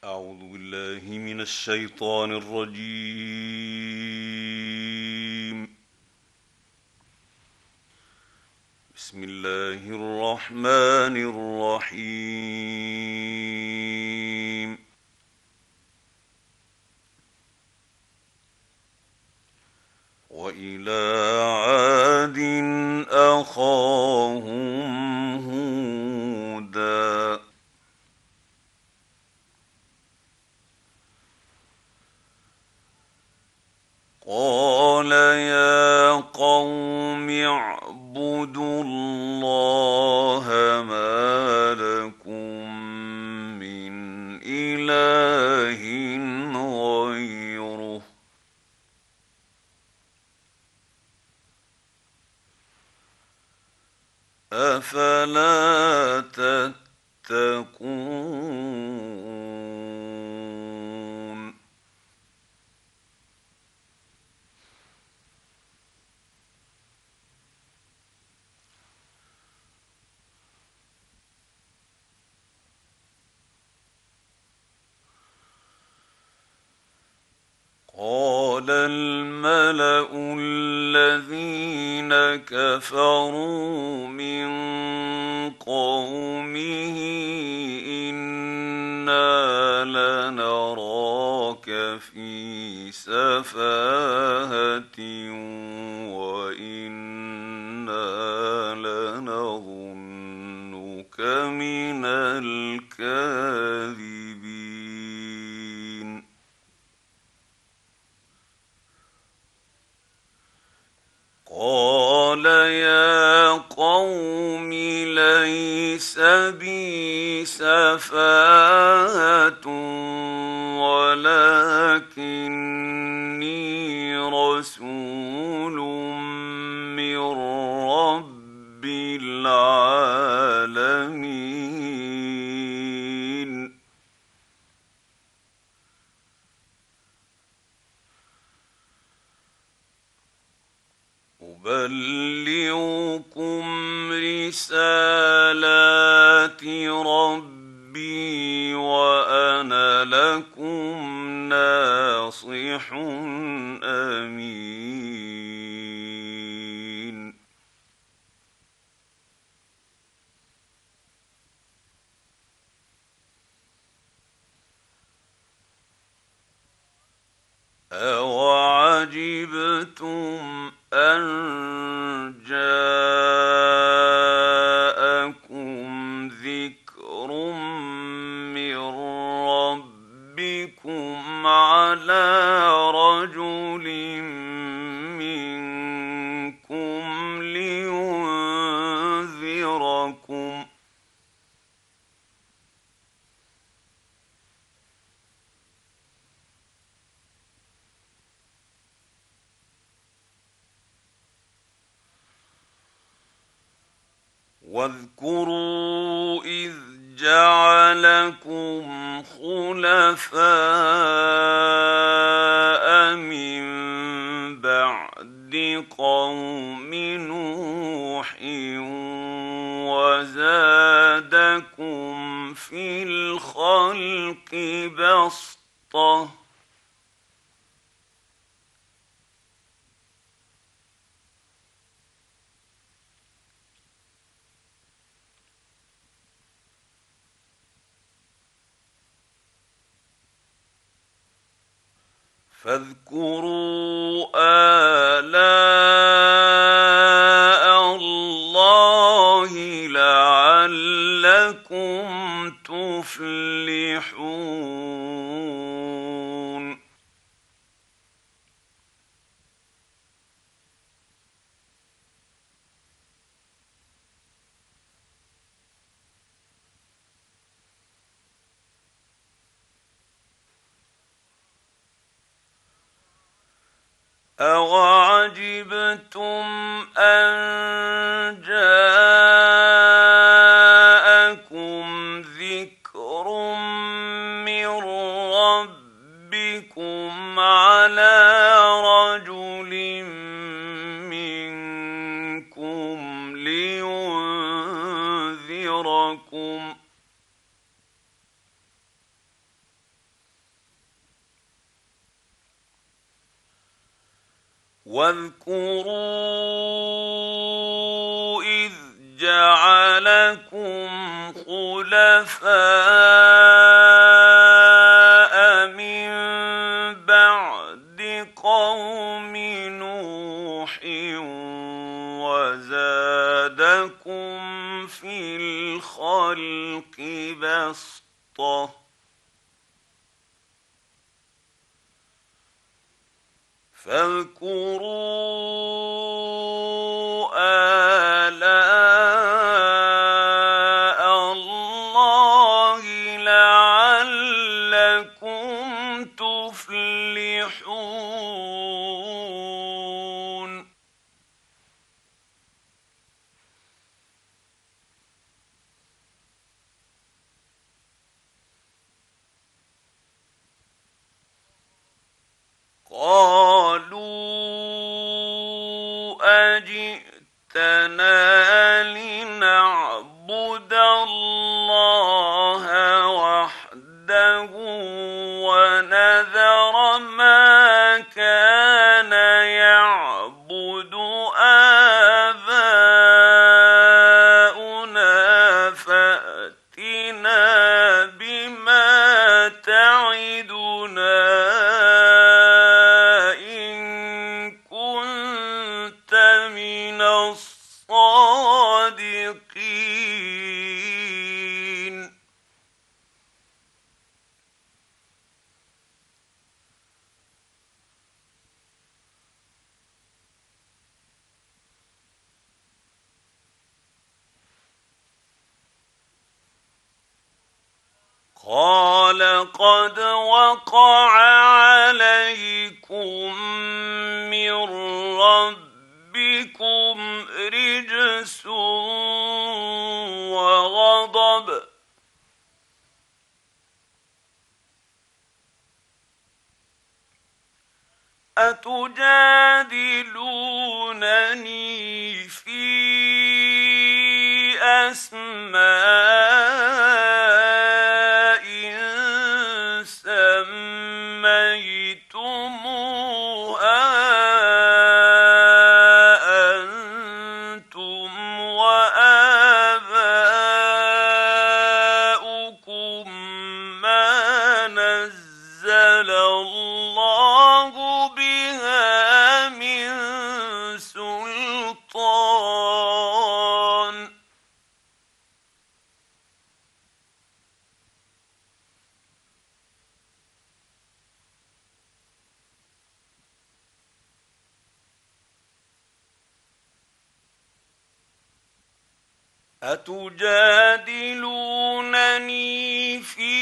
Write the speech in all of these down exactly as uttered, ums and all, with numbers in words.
أعوذ بالله من الشيطان الرجيم. بسم الله الرحمن الرحيم. وإلى عاد أخاهم هودا قال يا قوم اعبدوا الله ما لكم من إله غيره أفلا تتقون. قال الملأ الذين كفروا من قومه إنا لنراك في سفاهة وإنا لنظنك من الكاذبين. قال يا قوم ليس بي سفاهة ولكني رسول من رب العالمين. أبلغكم رسالات ربي وأنا لكم ناصح أمين. أوعجبتم أن جاءكم ذكر من ربكم على رجل منكم لينذركم واذكروا إذ جعلكم خلفاء من بعد قوم نوح وزادكم في الخلق بسطة فاذكروا آلاء الله لعلكم تفلحون. أوعجبتم أن جاءكم ذكر من ربكم على رجل منكم لينذركم واذكروا إذ جعلكم خلفاء من بعد قوم نوح وزادكم في الخلق بسطة فاذكروا آلاء الله لعلكم تفلحون. قالوا أجئتنا لنعبد الله وحده ونذر ما كان يعبد آباؤنا فأتنا بما تعدنا الصادقين. قال قد وقع عليكم من ربكم رجس وغضب أتجادلونني في أسماء سميتموها أنتم وآباؤكم ما نزل الله بها من سلطان أتجادلونني في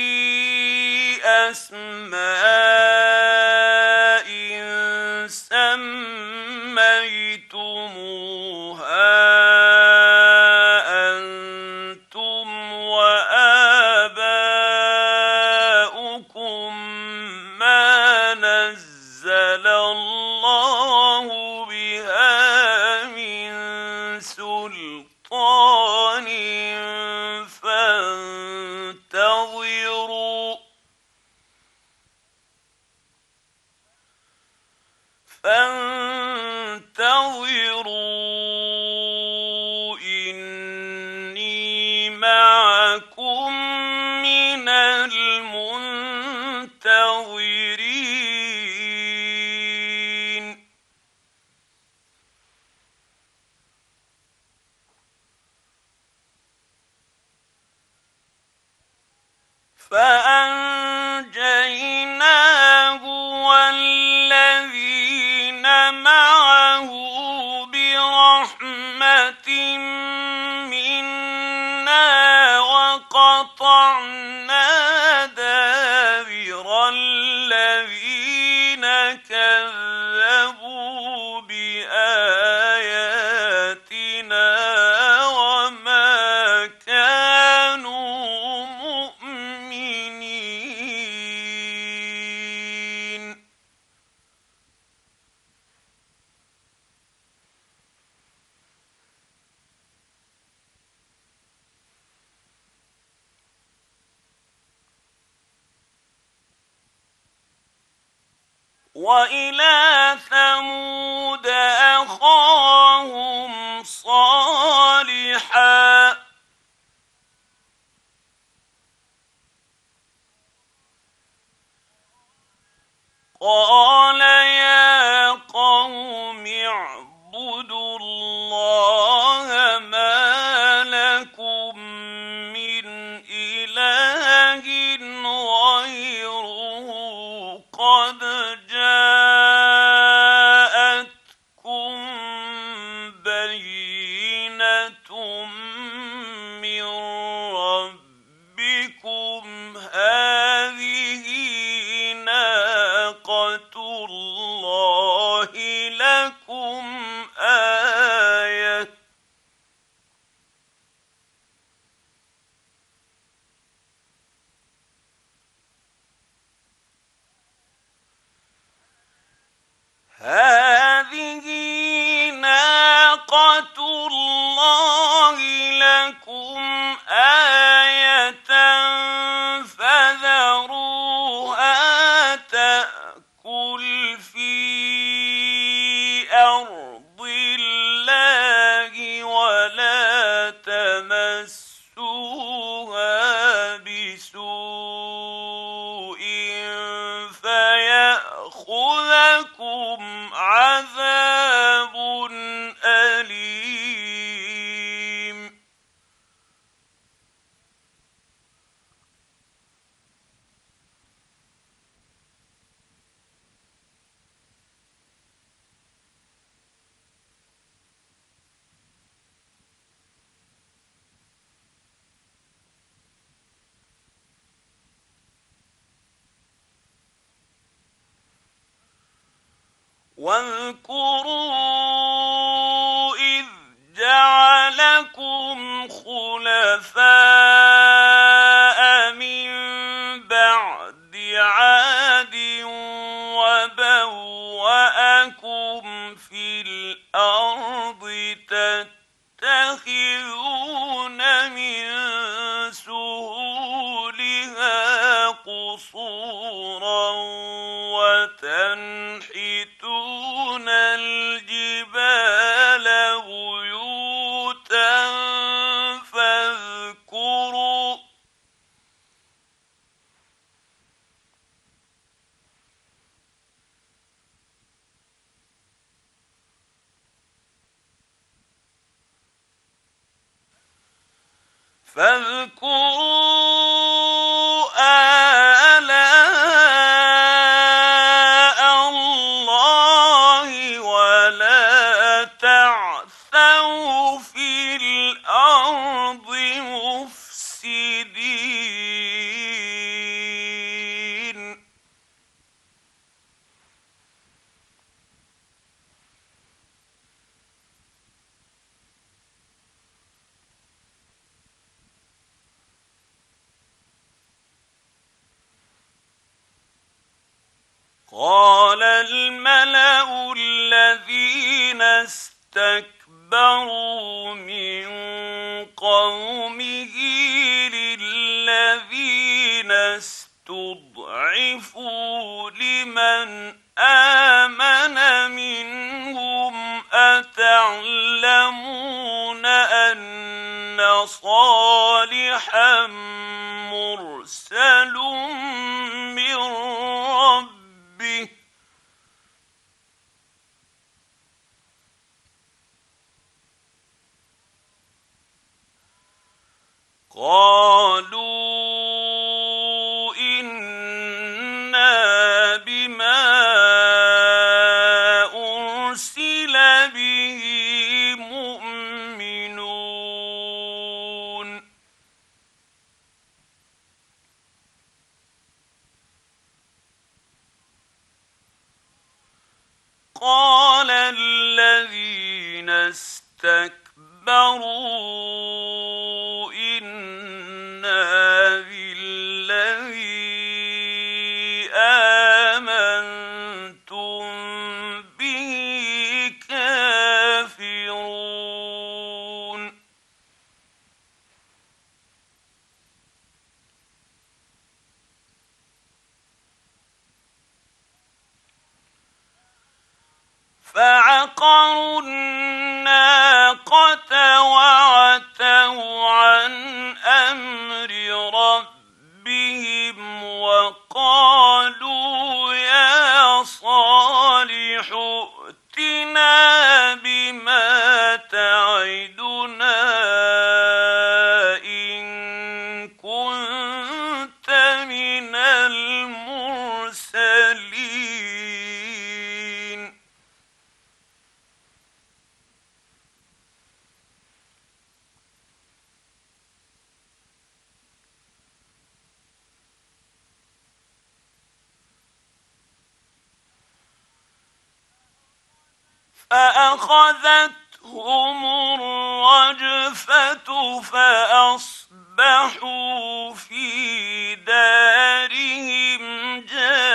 أسماء سميتموها أنتم وآباؤكم ما نزل الله بها من سلطان فانتظروا فانتظروا إني معكم من المنتظرين. فأنجيناه والذين معه برحمة منا وقطعنا دابر الذين كذبوا بآياتنا وما كانوا مؤمنين. وإلى ثمود أخاهم صالحا قال يا قوم اعبدوا الله ما لكم من إله غيره قد جاءتكم بينة من ربكم هذه ناقة الله لكم آية هذه ناقة الله لكم آية فذروها تأكل في أرض الله ولا تمسوها بسوء فيأخذكم عذاب أليم واذكروا إذ جعلكم خلفاء من بعد عاد وبوأكم في الأرض تتخذون من سهولها قصورا وتنحتون الجبال بيوتا فاذكروا فاذكروا آلاء الله ولا تعثوا في الأرض مفسدين قال الملأ الذين استكبروا من قومه للذين استضعفوا لمن آمن منهم أتعلمون أن صالحا مرسل من ربه قالوا إنا بما أرسل به مؤمنون قال الذين استكبروا إنا بالذي آمنتم به كافرون فعقروا الناقة وعتوا عن أمر ربهم وقالوا يا صالح ائتنا بما تعدنا إن كنت من المرسلين فأخذتهم الرجفة فأصبحوا في دارهم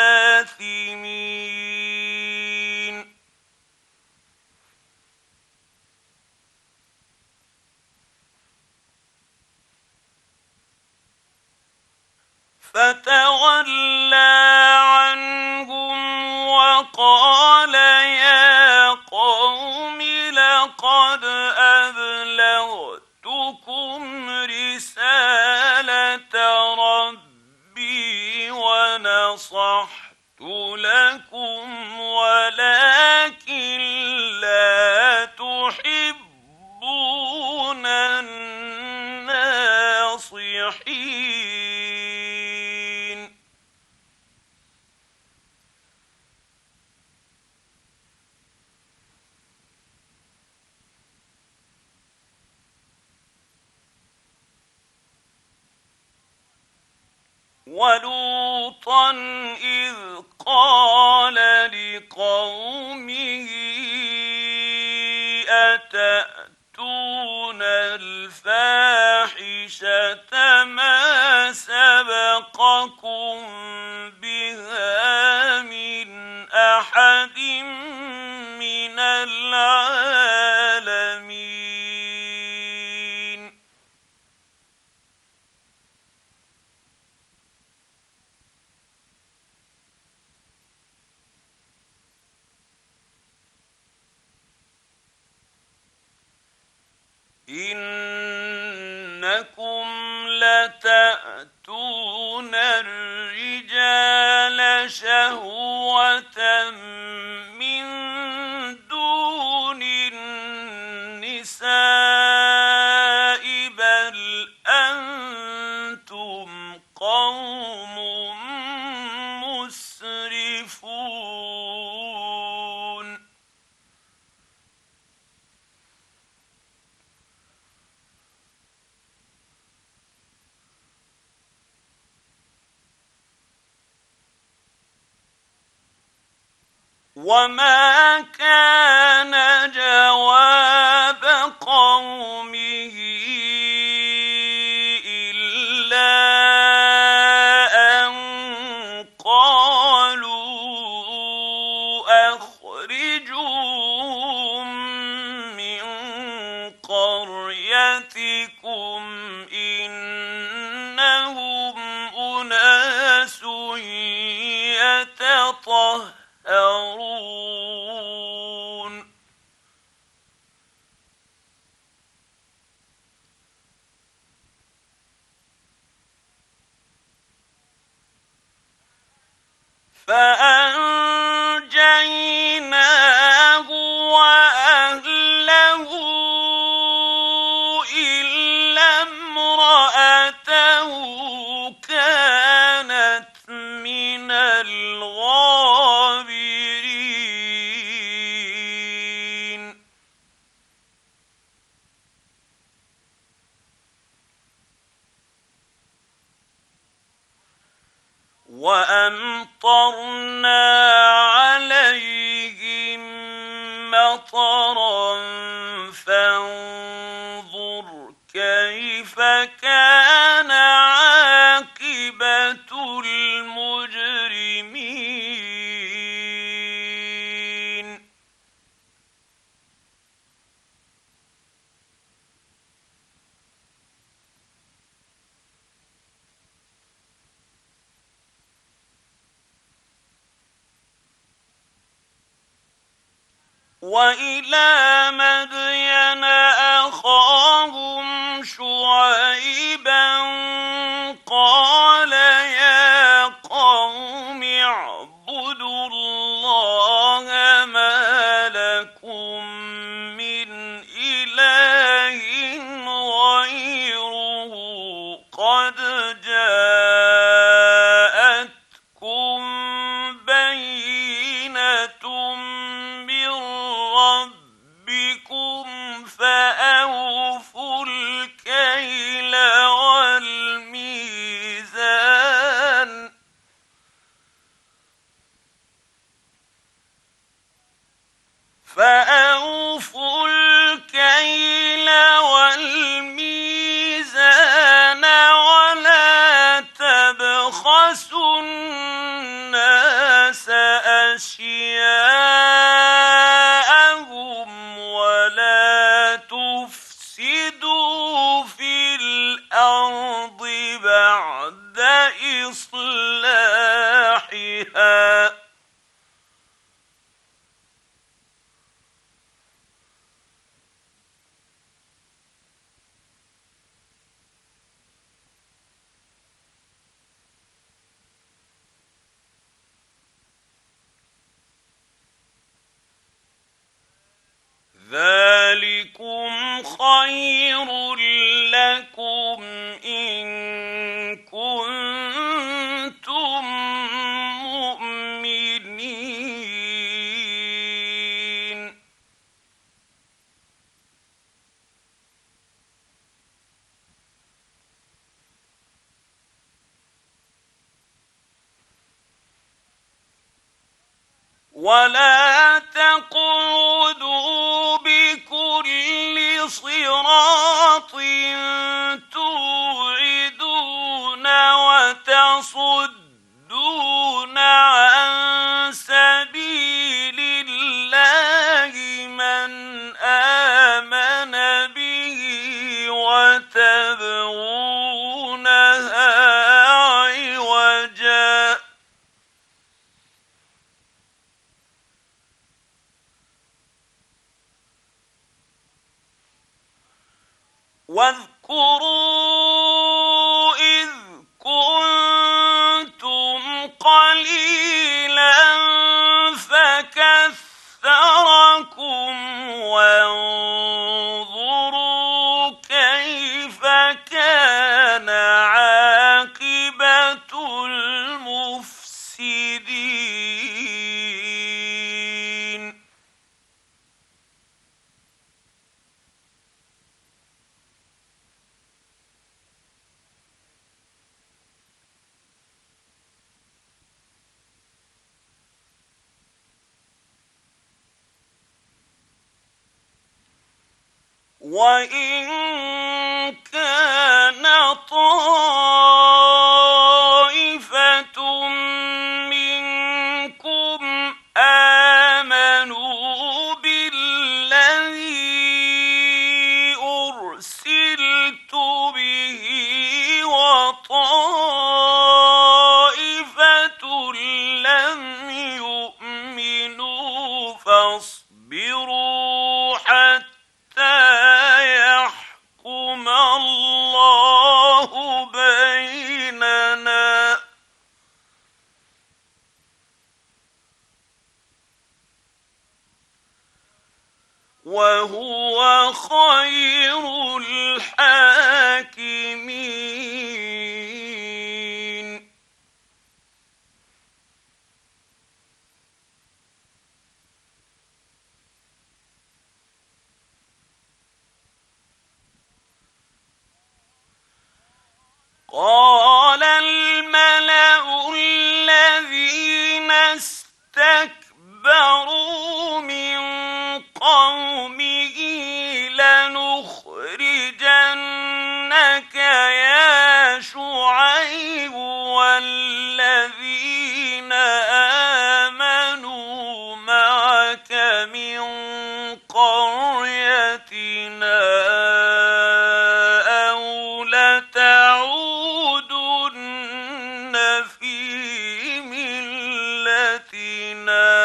جاثمين فتولى عنهم وقال يا قوم لقد أبلغتكم رسالة ربي ونصحت لكم ولكن لا تحبون الناصحين ولوطا إذ قال لقومه أتأتون الفاحشة ما سبقكم بها من أحد من العالمين إنكم لتأتون الرجال شهوة من دون النساء بل أنتم قوم مسرفون وما كان جواب قومه إلا أن قالوا أخرجوهم من قريتكم إنهم أناس يتطهرون فأنجيناه وأهله إلا امرأته كانت من الغابرين وأمطرنا عليهم مطرا فانظر كيف كان عاقبة المجرمين وإلى مدين أخاهم شعيبا قال يا قوم اعبدوا الله ما لكم من إله غيره قد جاءتكم بينة من ربكم فأوفوا الكيل والميزان فأوفوا الكيل والميزان ولا تبخسوا الناس أشياءهم ولا تفسدوا في الأرض بعد إصلاحها ذلكم خير لكم إن كنتم مؤمنين ولا تقعدوا بكل صراط توعدون وتصدون عن سبيل الله من آمن به وتبغونها عوجا واذكروا إذ كنتم قليلا فكثركم وانظروا كيف كان عاقبة المفسدين وإن كان طائفة منكم آمنوا بالذي أرسلت به وطائفة لم يؤمنوا فاصبروا حتى يحكم الله بيننا وهو خير الحاكمين قال الملأ الذين استكبروا من قومه لنخرجنك يا شعيب والذين آمنوا معك من قريتنا أو لتعودن في ملتنا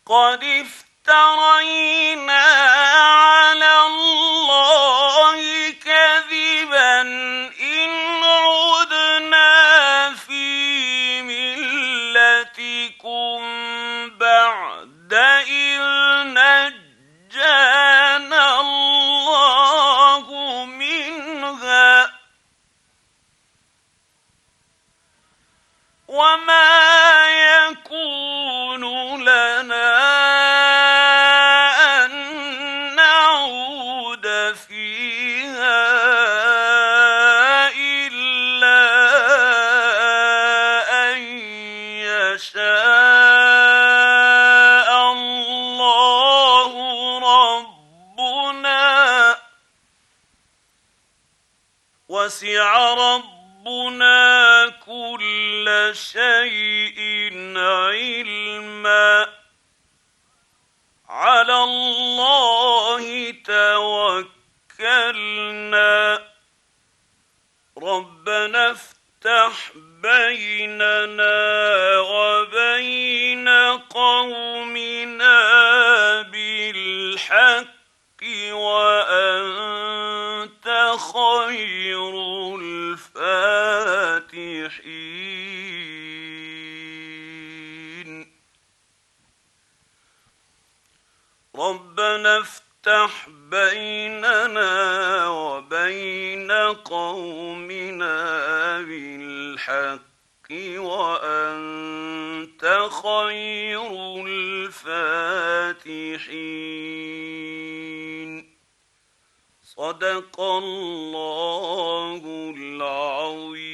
قد افترينا على الله كذبا إن عدنا في ملتكم بعد إذ نجانا الله منها وما يكون لنا أن نعود فيها إلا أن يشاء الله ربنا وسع ربنا كل شيء علما على الله توكلنا ربنا افتح بيننا وبين قومنا بالحق وأنت خير الفاتحين ربنا افتح بيننا وبين قومنا بالحق وأنت خير الفاتحين صدق الله العظيم.